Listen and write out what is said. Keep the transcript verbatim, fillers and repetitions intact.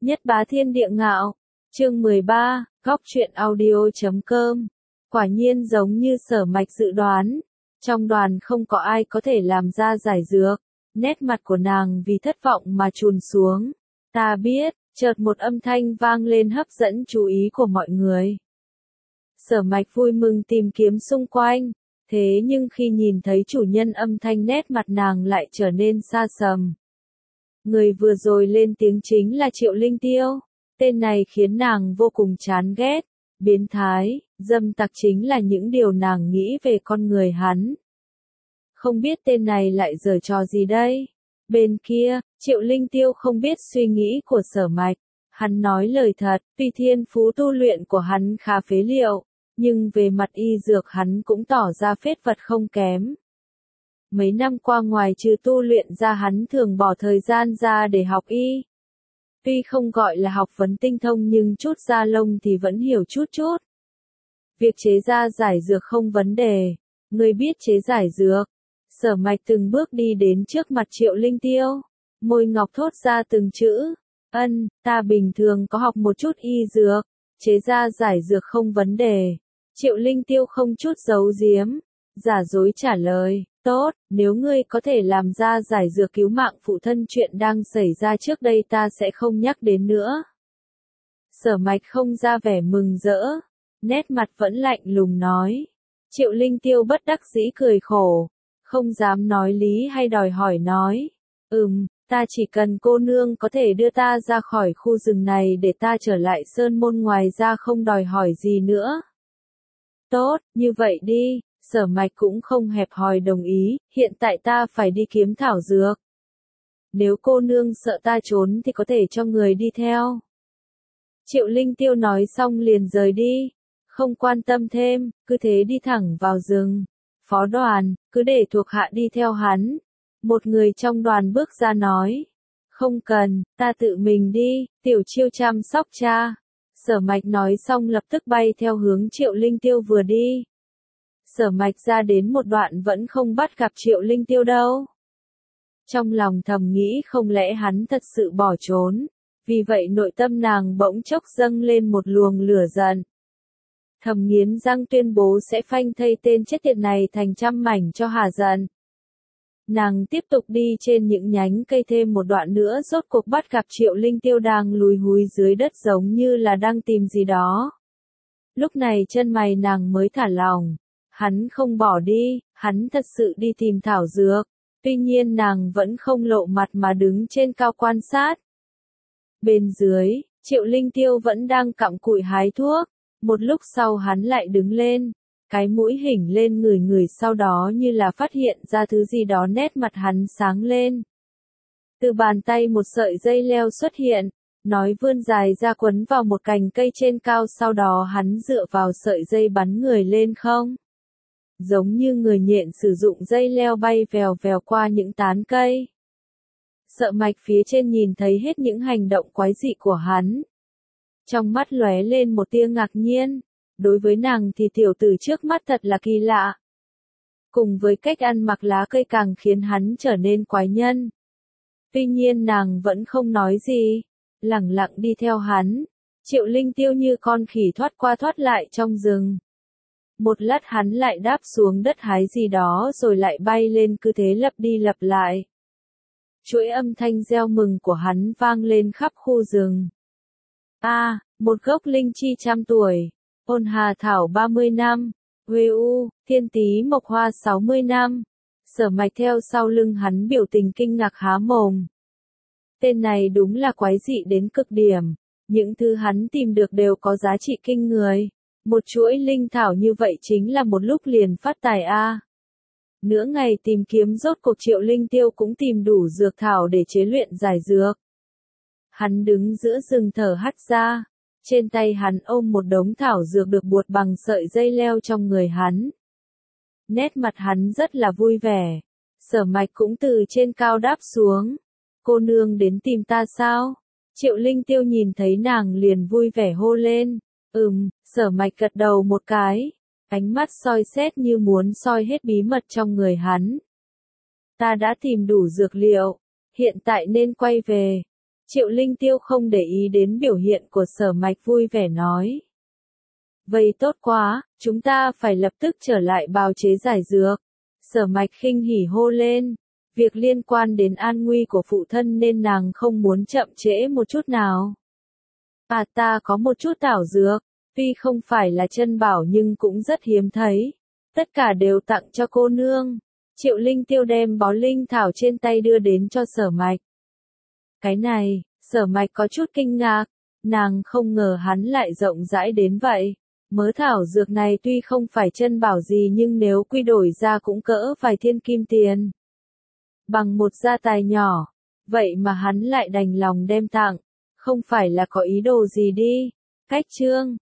Nhất bá thiên địa ngạo, chương mười ba, góc truyện audio chấm com. Quả nhiên giống như Sở Mạch dự đoán, trong đoàn không có ai có thể làm ra giải dược, nét mặt của nàng vì thất vọng mà trùn xuống. Ta biết, chợt một âm thanh vang lên hấp dẫn chú ý của mọi người. Sở Mạch vui mừng tìm kiếm xung quanh, thế nhưng khi nhìn thấy chủ nhân âm thanh nét mặt nàng lại trở nên xa sầm. Người vừa rồi lên tiếng chính là Triệu Linh Tiêu, tên này khiến nàng vô cùng chán ghét, biến thái, dâm tặc chính là những điều nàng nghĩ về con người hắn. Không biết tên này lại giở trò gì đây? Bên kia, Triệu Linh Tiêu không biết suy nghĩ của Sở Mạch, hắn nói lời thật, tuy thiên phú tu luyện của hắn khá phế liệu, nhưng về mặt y dược hắn cũng tỏ ra phết vật không kém. Mấy năm qua ngoài trừ tu luyện ra hắn thường bỏ thời gian ra để học y. Tuy không gọi là học vấn tinh thông nhưng chút da lông thì vẫn hiểu chút chút. Việc chế ra giải dược không vấn đề, người biết chế giải dược. Sở Mạch từng bước đi đến trước mặt Triệu Linh Tiêu, môi ngọc thốt ra từng chữ, ân, ta bình thường có học một chút y dược, chế ra giải dược không vấn đề. Triệu Linh Tiêu không chút giấu giếm, giả dối trả lời, tốt, nếu ngươi có thể làm ra giải dược cứu mạng phụ thân chuyện đang xảy ra trước đây ta sẽ không nhắc đến nữa. Sở Mạch không ra vẻ mừng rỡ, nét mặt vẫn lạnh lùng nói. Triệu Linh Tiêu bất đắc dĩ cười khổ, không dám nói lý hay đòi hỏi nói, ừm, ta chỉ cần cô nương có thể đưa ta ra khỏi khu rừng này để ta trở lại sơn môn, ngoài ra không đòi hỏi gì nữa. Tốt, như vậy đi. Sở Mạch cũng không hẹp hòi đồng ý, hiện tại ta phải đi kiếm thảo dược. Nếu cô nương sợ ta trốn thì có thể cho người đi theo. Triệu Linh Tiêu nói xong liền rời đi, không quan tâm thêm, cứ thế đi thẳng vào rừng. Phó đoàn, cứ để thuộc hạ đi theo hắn. Một người trong đoàn bước ra nói, không cần, ta tự mình đi, Tiểu Chiêu chăm sóc cha. Sở Mạch nói xong lập tức bay theo hướng Triệu Linh Tiêu vừa đi. Sở Mạch ra đến một đoạn vẫn không bắt gặp Triệu Linh Tiêu đâu. Trong lòng thầm nghĩ không lẽ hắn thật sự bỏ trốn, vì vậy nội tâm nàng bỗng chốc dâng lên một luồng lửa giận. Thầm nghiến răng tuyên bố sẽ phanh thây tên chết tiệt này thành trăm mảnh cho hả giận. Nàng tiếp tục đi trên những nhánh cây thêm một đoạn nữa, rốt cuộc bắt gặp Triệu Linh Tiêu đang lùi húi dưới đất giống như là đang tìm gì đó. Lúc này chân mày nàng mới thả lỏng. Hắn không bỏ đi, hắn thật sự đi tìm thảo dược, tuy nhiên nàng vẫn không lộ mặt mà đứng trên cao quan sát. Bên dưới, Triệu Linh Tiêu vẫn đang cặm cụi hái thuốc, một lúc sau hắn lại đứng lên, cái mũi hỉnh lên ngửi ngửi, sau đó như là phát hiện ra thứ gì đó, nét mặt hắn sáng lên. Từ bàn tay một sợi dây leo xuất hiện, nói vươn dài ra quấn vào một cành cây trên cao, sau đó hắn dựa vào sợi dây bắn người lên không. Giống như người nhện sử dụng dây leo bay vèo vèo qua những tán cây. Sở Mạch phía trên nhìn thấy hết những hành động quái dị của hắn. Trong mắt lóe lên một tia ngạc nhiên, đối với nàng thì tiểu tử trước mắt thật là kỳ lạ. Cùng với cách ăn mặc lá cây càng khiến hắn trở nên quái nhân. Tuy nhiên nàng vẫn không nói gì, lẳng lặng đi theo hắn. Triệu Linh Tiêu như con khỉ thoát qua thoát lại trong rừng. Một lát hắn lại đáp xuống đất hái gì đó rồi lại bay lên, cứ thế lặp đi lặp lại. Chuỗi âm thanh reo mừng của hắn vang lên khắp khu rừng. A, à, một gốc linh chi trăm tuổi, ôn hà thảo ba mươi năm, Huê U, thiên tí mộc hoa sáu mươi năm. Sở Mạch theo sau lưng hắn biểu tình kinh ngạc há mồm. Tên này đúng là quái dị đến cực điểm, những thứ hắn tìm được đều có giá trị kinh người. Một chuỗi linh thảo như vậy chính là một lúc liền phát tài a. À. Nửa ngày tìm kiếm rốt cuộc Triệu Linh Tiêu cũng tìm đủ dược thảo để chế luyện giải dược. Hắn đứng giữa rừng thở hắt ra, trên tay hắn ôm một đống thảo dược được buộc bằng sợi dây leo trong người hắn. Nét mặt hắn rất là vui vẻ. Sở Mạch cũng từ trên cao đáp xuống. Cô nương đến tìm ta sao? Triệu Linh Tiêu nhìn thấy nàng liền vui vẻ hô lên. Ừm, Sở Mạch gật đầu một cái, ánh mắt soi xét như muốn soi hết bí mật trong người hắn. Ta đã tìm đủ dược liệu, hiện tại nên quay về. Triệu Linh Tiêu không để ý đến biểu hiện của Sở Mạch, vui vẻ nói. Vậy tốt quá, chúng ta phải lập tức trở lại bào chế giải dược. Sở Mạch khinh hỉ hô lên. Việc liên quan đến an nguy của phụ thân nên nàng không muốn chậm trễ một chút nào. À, ta có một chút thảo dược, tuy không phải là chân bảo nhưng cũng rất hiếm thấy. Tất cả đều tặng cho cô nương. Triệu Linh Tiêu đem bó linh thảo trên tay đưa đến cho Sở Mạch. Cái này, Sở Mạch có chút kinh ngạc, nàng không ngờ hắn lại rộng rãi đến vậy. Mớ thảo dược này tuy không phải chân bảo gì nhưng nếu quy đổi ra cũng cỡ vài thiên kim tiền. Bằng một gia tài nhỏ, vậy mà hắn lại đành lòng đem tặng, không phải là có ý đồ gì đi. Cách chương